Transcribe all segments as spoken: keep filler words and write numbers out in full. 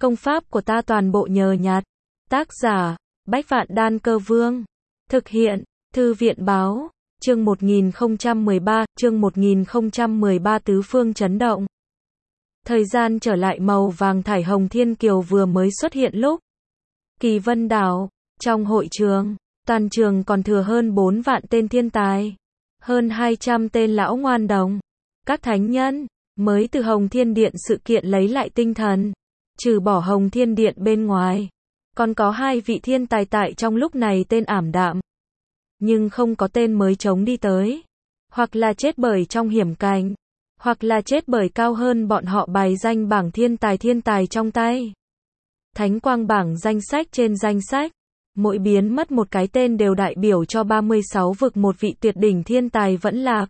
Công pháp của ta toàn bộ nhờ nhặt. Tác giả, Bách Vạn Đan Cơ Vương. Thực hiện, Thư viện Báo. Chương một nghìn không trăm mười ba, chương một nghìn không trăm mười ba Tứ phương chấn động. Thời gian trở lại màu vàng thải hồng thiên kiều vừa mới xuất hiện lúc. Kỳ Vân Đảo, trong hội trường, toàn trường còn thừa hơn bốn vạn tên thiên tài. Hơn hai trăm tên lão ngoan đồng. Các thánh nhân, mới từ Hồng Thiên Điện sự kiện lấy lại tinh thần. Trừ bỏ Hồng Thiên Điện bên ngoài. Còn có hai vị thiên tài tại trong lúc này tên ảm đạm. Nhưng không có tên mới chống đi tới. Hoặc là chết bởi trong hiểm cảnh. Hoặc là chết bởi cao hơn bọn họ bài danh bảng thiên tài thiên tài trong tay. Thánh quang bảng danh sách trên danh sách. Mỗi biến mất một cái tên đều đại biểu cho ba mươi sáu vực một vị tuyệt đỉnh thiên tài vẫn lạc.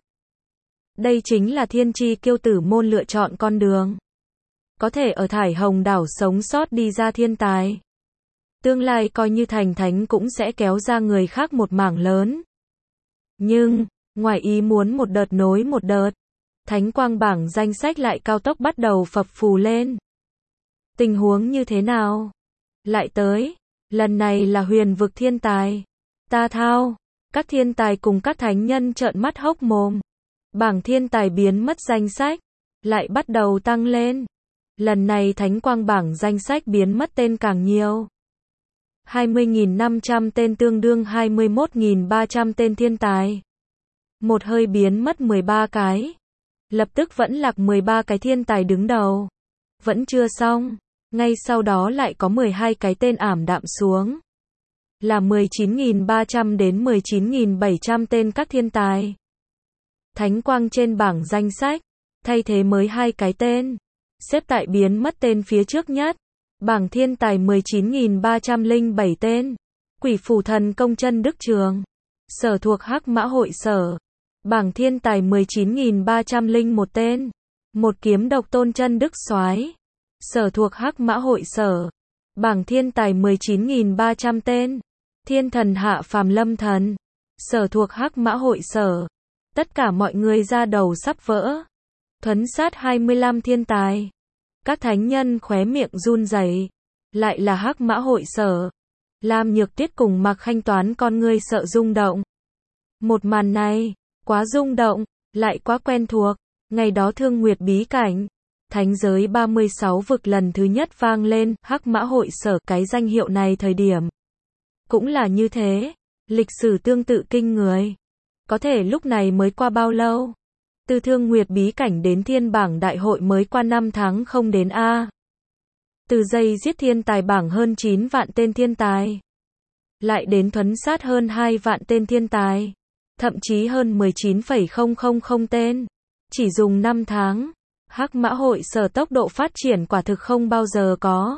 Đây chính là thiên chi kiêu tử môn lựa chọn con đường. Có thể ở thải hồng đảo sống sót đi ra thiên tài. Tương lai coi như thành thánh cũng sẽ kéo ra người khác một mảng lớn. Nhưng, ngoài ý muốn một đợt nối một đợt. Thánh quang bảng danh sách lại cao tốc bắt đầu phập phù lên. Tình huống như thế nào? Lại tới. Lần này là huyền vực thiên tài. Ta thao. Các thiên tài cùng các thánh nhân trợn mắt hốc mồm. Bảng thiên tài biến mất danh sách. Lại bắt đầu tăng lên. Lần này thánh quang bảng danh sách biến mất tên càng nhiều. hai mươi nghìn năm trăm tên tương đương hai mươi mốt nghìn ba trăm tên thiên tài. Một hơi biến mất mười ba cái. Lập tức vẫn lạc mười ba cái thiên tài đứng đầu. Vẫn chưa xong. Ngay sau đó lại có mười hai cái tên ảm đạm xuống. Là mười chín nghìn ba trăm đến mười chín nghìn bảy trăm tên các thiên tài. Thánh quang trên bảng danh sách. Thay thế mới hai cái tên. Xếp tại biến mất tên phía trước nhất. Bảng thiên tài mười chín nghìn ba trăm lẻ bảy tên. Quỷ phủ thần công chân đức trường. Sở thuộc Hắc Mã hội sở. Bảng thiên tài mười chín nghìn ba trăm lẻ một tên. Một kiếm độc tôn chân đức soái. Sở thuộc Hắc Mã hội sở. Bảng thiên tài mười chín nghìn ba trăm tên. Thiên thần hạ phàm lâm thần. Sở thuộc Hắc Mã hội sở. Tất cả mọi người ra đầu sắp vỡ. Thuấn sát hai mươi lăm thiên tài. Các thánh nhân khóe miệng run rẩy. Lại là Hắc Mã hội sở. Lam Nhược Tiết cùng Mạc Khanh Toán con ngươi sợ rung động. Một màn này, quá rung động, lại quá quen thuộc. Ngày đó Thương Nguyệt bí cảnh. Thánh giới ba mươi sáu vực lần thứ nhất vang lên, Hắc Mã hội sở, cái danh hiệu này thời điểm. Cũng là như thế, lịch sử tương tự kinh người. Có thể lúc này mới qua bao lâu? Từ Thương Nguyệt bí cảnh đến thiên bảng đại hội mới qua năm tháng không đến a. Từ giây giết thiên tài bảng hơn chín vạn tên thiên tài. Lại đến thuấn sát hơn hai vạn tên thiên tài. Thậm chí hơn mười chín phẩy không không không tên. Chỉ dùng năm tháng. Hắc Mã hội sở tốc độ phát triển quả thực không bao giờ có.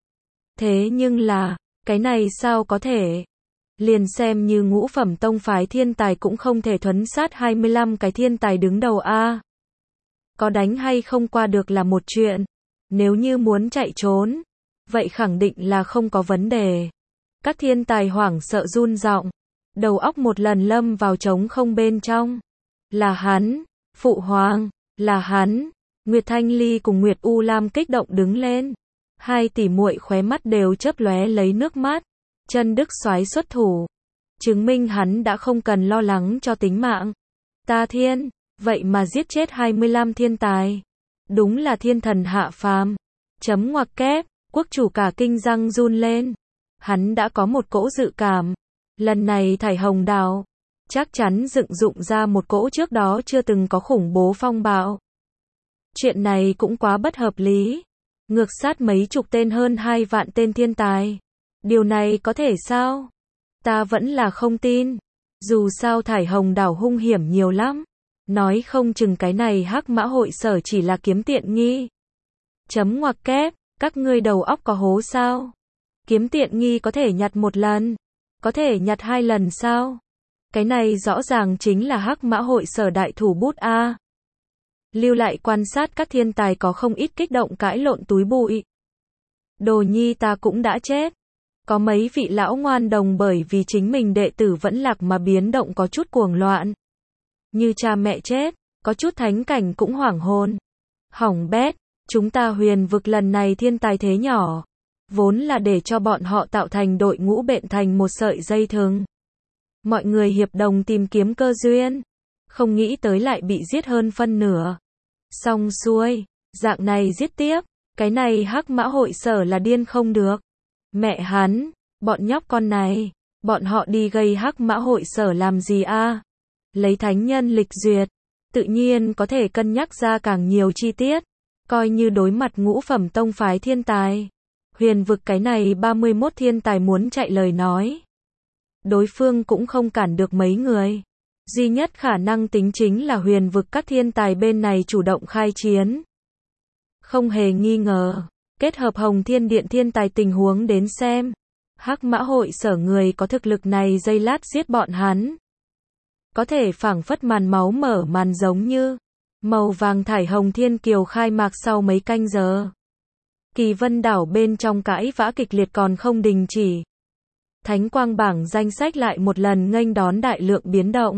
Thế nhưng là, cái này sao có thể? Liền xem như ngũ phẩm tông phái thiên tài cũng không thể thuấn sát hai mươi lăm cái thiên tài đứng đầu a. Có đánh hay không qua được là một chuyện. Nếu như muốn chạy trốn, vậy khẳng định là không có vấn đề. Các thiên tài hoảng sợ run giọng, đầu óc một lần lâm vào trống không bên trong. Là hắn, phụ hoàng, là hắn. Nguyệt Thanh Ly cùng Nguyệt U Lam kích động đứng lên. Hai tỷ muội khóe mắt đều chớp lóe lấy nước mắt. Chân đức soái xuất thủ. Chứng minh hắn đã không cần lo lắng cho tính mạng. Ta thiên, vậy mà giết chết hai mươi lăm thiên tài. Đúng là thiên thần hạ phàm. Chấm ngoặc kép, quốc chủ cả kinh răng run lên. Hắn đã có một cỗ dự cảm. Lần này thải hồng đảo. Chắc chắn dựng dụng ra một cỗ trước đó chưa từng có khủng bố phong bạo. Chuyện này cũng quá bất hợp lý. Ngược sát mấy chục tên hơn hai vạn tên thiên tài. Điều này có thể sao? Ta vẫn là không tin. Dù sao thải hồng đảo hung hiểm nhiều lắm. Nói không chừng cái này Hắc Mã hội sở chỉ là kiếm tiện nghi. Chấm ngoặc kép, các ngươi đầu óc có hố sao? Kiếm tiện nghi có thể nhặt một lần. Có thể nhặt hai lần sao? Cái này rõ ràng chính là Hắc Mã hội sở đại thủ bút a. Lưu lại quan sát các thiên tài có không ít kích động cãi lộn túi bụi. Đồ nhi ta cũng đã chết. Có mấy vị lão ngoan đồng bởi vì chính mình đệ tử vẫn lạc mà biến động có chút cuồng loạn. Như cha mẹ chết, có chút thánh cảnh cũng hoảng hồn. Hỏng bét, Chúng ta huyền vực lần này thiên tài thế nhỏ, vốn là để cho bọn họ tạo thành đội ngũ bện thành một sợi dây thừng. Mọi người hiệp đồng tìm kiếm cơ duyên, không nghĩ tới lại bị giết hơn phân nửa. Xong xuôi, dạng này giết tiếp, cái này hắc mã hội sở là điên không được. Mẹ hắn, bọn nhóc con này, bọn họ đi gây hắc mã hội sở làm gì a? Lấy thánh nhân lịch duyệt, tự nhiên có thể cân nhắc ra càng nhiều chi tiết, coi như đối mặt ngũ phẩm tông phái thiên tài. Huyền vực cái này ba mươi mốt thiên tài muốn chạy lời nói, đối phương cũng không cản được mấy người. Duy nhất khả năng tính chính là huyền vực các thiên tài bên này chủ động khai chiến. Không hề nghi ngờ, kết hợp Hồng Thiên Điện thiên tài tình huống đến xem, hắc mã hội sở người có thực lực này giây lát giết bọn hắn. Có thể phảng phất màn máu mở màn giống như màu vàng thải hồng thiên kiều khai mạc sau mấy canh giờ. Kỳ Vân đảo bên trong cãi vã kịch liệt còn không đình chỉ. Thánh quang bảng danh sách lại một lần nghênh đón đại lượng biến động.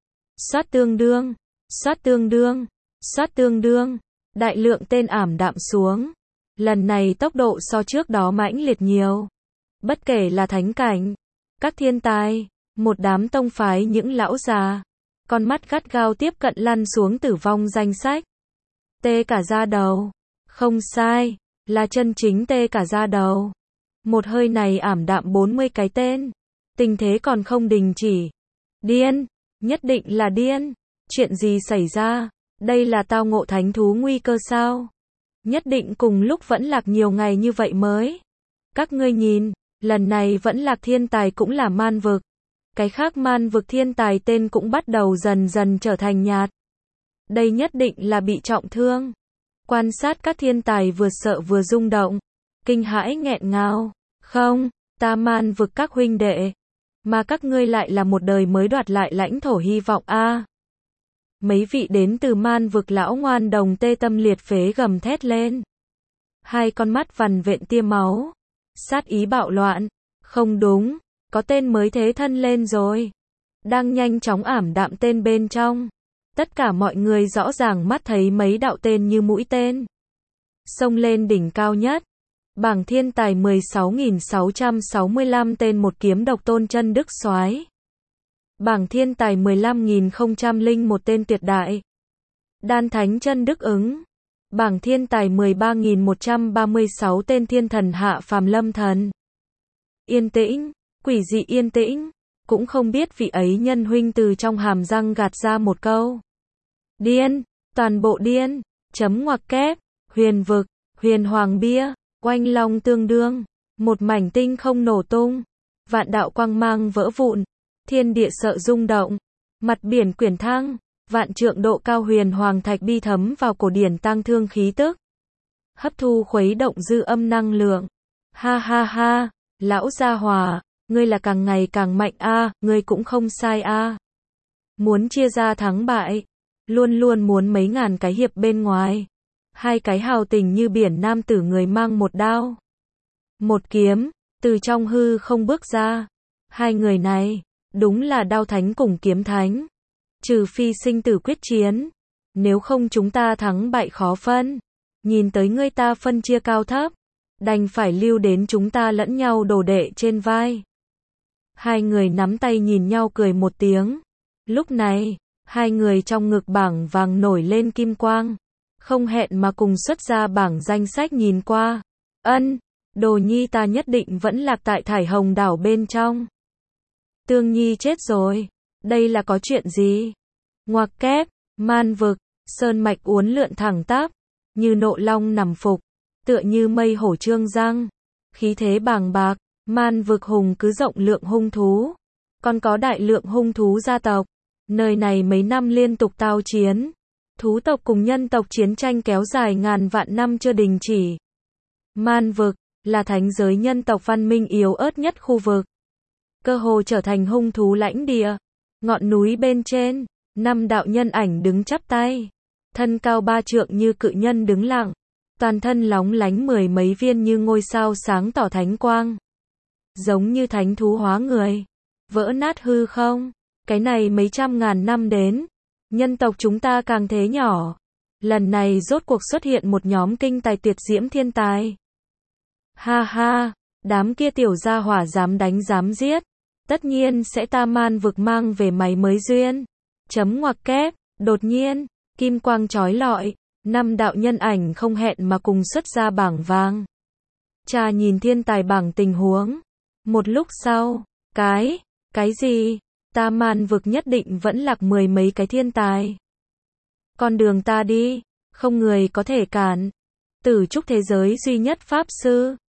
Soát tương đương, soát tương đương, soát tương đương, đại lượng tên ảm đạm xuống. Lần này tốc độ so trước đó mãnh liệt nhiều. Bất kể là thánh cảnh, các thiên tài, một đám tông phái những lão già, con mắt gắt gao tiếp cận lăn xuống tử vong danh sách. Tê cả da đầu. Không sai, là chân chính tê cả da đầu. Một hơi này ảm đạm bốn mươi cái tên. Tình thế còn không đình chỉ. Điên, nhất định là điên. Chuyện gì xảy ra? Đây là tao ngộ thánh thú nguy cơ sao? Nhất định cùng lúc vẫn lạc nhiều ngày như vậy mới. Các ngươi nhìn, lần này vẫn lạc thiên tài cũng là man vực. Cái khác man vực thiên tài tên cũng bắt đầu dần dần trở thành nhạt. Đây nhất định là bị trọng thương. Quan sát các thiên tài vừa sợ vừa rung động. Kinh hãi nghẹn ngào. Không, ta man vực các huynh đệ. Mà các ngươi lại là một đời mới đoạt lại lãnh thổ hy vọng a. À. Mấy vị đến từ man vực lão ngoan đồng tê tâm liệt phế gầm thét lên. Hai con mắt vằn vện tia máu. Sát ý bạo loạn. Không đúng, có tên mới thế thân lên rồi. Đang nhanh chóng ảm đạm tên bên trong. Tất cả mọi người rõ ràng mắt thấy mấy đạo tên như mũi tên. Xông lên đỉnh cao nhất. Bảng thiên tài mười sáu nghìn sáu trăm sáu mươi lăm tên một kiếm độc tôn chân đức soái. Bảng thiên tài mười lăm nghìn không trăm lẻ một tên tuyệt đại. Đan thánh chân đức ứng. Bảng thiên tài mười ba nghìn một trăm ba mươi sáu tên thiên thần hạ phàm lâm thần. Yên tĩnh, quỷ dị yên tĩnh, cũng không biết vị ấy nhân huynh từ trong hàm răng gạt ra một câu. Điên, toàn bộ điên, chấm ngoặc kép, huyền vực, huyền hoàng bia, oanh long tương đương, một mảnh tinh không nổ tung, vạn đạo quang mang vỡ vụn, thiên địa sợ rung động, mặt biển quyển thăng, vạn trượng độ cao huyền hoàng thạch bi thấm vào cổ điển tang thương khí tức. Hấp thu khuấy động dư âm năng lượng. Ha ha ha, lão gia hòa, ngươi là càng ngày càng mạnh a, à, ngươi cũng không sai a. À. Muốn chia ra thắng bại, luôn luôn muốn mấy ngàn cái hiệp bên ngoài. Hai cái hào tình như biển nam tử người mang một đao, một kiếm, từ trong hư không bước ra. Hai người này, đúng là đao thánh cùng kiếm thánh. Trừ phi sinh tử quyết chiến, nếu không chúng ta thắng bại khó phân. Nhìn tới ngươi ta phân chia cao thấp, đành phải lưu đến chúng ta lẫn nhau đồ đệ trên vai. Hai người nắm tay nhìn nhau cười một tiếng. Lúc này, hai người trong ngực bảng vàng nổi lên kim quang, không hẹn mà cùng xuất ra bảng danh sách nhìn qua. Ân, đồ nhi ta nhất định vẫn lạc tại thải hồng đảo bên trong. Tương nhi chết rồi, đây là có chuyện gì? Ngoặc kép, man vực, sơn mạch uốn lượn thẳng tắp, như nộ long nằm phục, tựa như mây hổ trương răng, khí thế bàng bạc. Man vực hùng cứ rộng lượng hung thú, còn có đại lượng hung thú gia tộc. Nơi này mấy năm liên tục tao chiến, thú tộc cùng nhân tộc chiến tranh kéo dài ngàn vạn năm chưa đình chỉ. Man vực là thánh giới nhân tộc văn minh yếu ớt nhất khu vực, cơ hồ trở thành hung thú lãnh địa. Ngọn núi bên trên, năm đạo nhân ảnh đứng chắp tay, thân cao ba trượng như cự nhân đứng lặng, toàn thân lóng lánh mười mấy viên như ngôi sao sáng tỏ thánh quang. Giống như thánh thú hóa người, vỡ nát hư không. Cái này mấy trăm ngàn năm đến, nhân tộc chúng ta càng thế nhỏ, Lần này rốt cuộc xuất hiện một nhóm kinh tài tuyệt diễm thiên tài. Ha ha, đám kia tiểu gia hỏa dám đánh dám giết. Tất nhiên sẽ ta man vực mang về máy mới duyên. Chấm ngoặc kép, đột nhiên, kim quang chói lọi, năm đạo nhân ảnh không hẹn mà cùng xuất ra bảng vàng. Cha nhìn thiên tài bảng tình huống. Một lúc sau, cái, cái gì? Ta man vực nhất định vẫn lạc mười mấy cái thiên tài. Con đường ta đi, không người có thể cản. Tử trúc thế giới duy nhất pháp sư.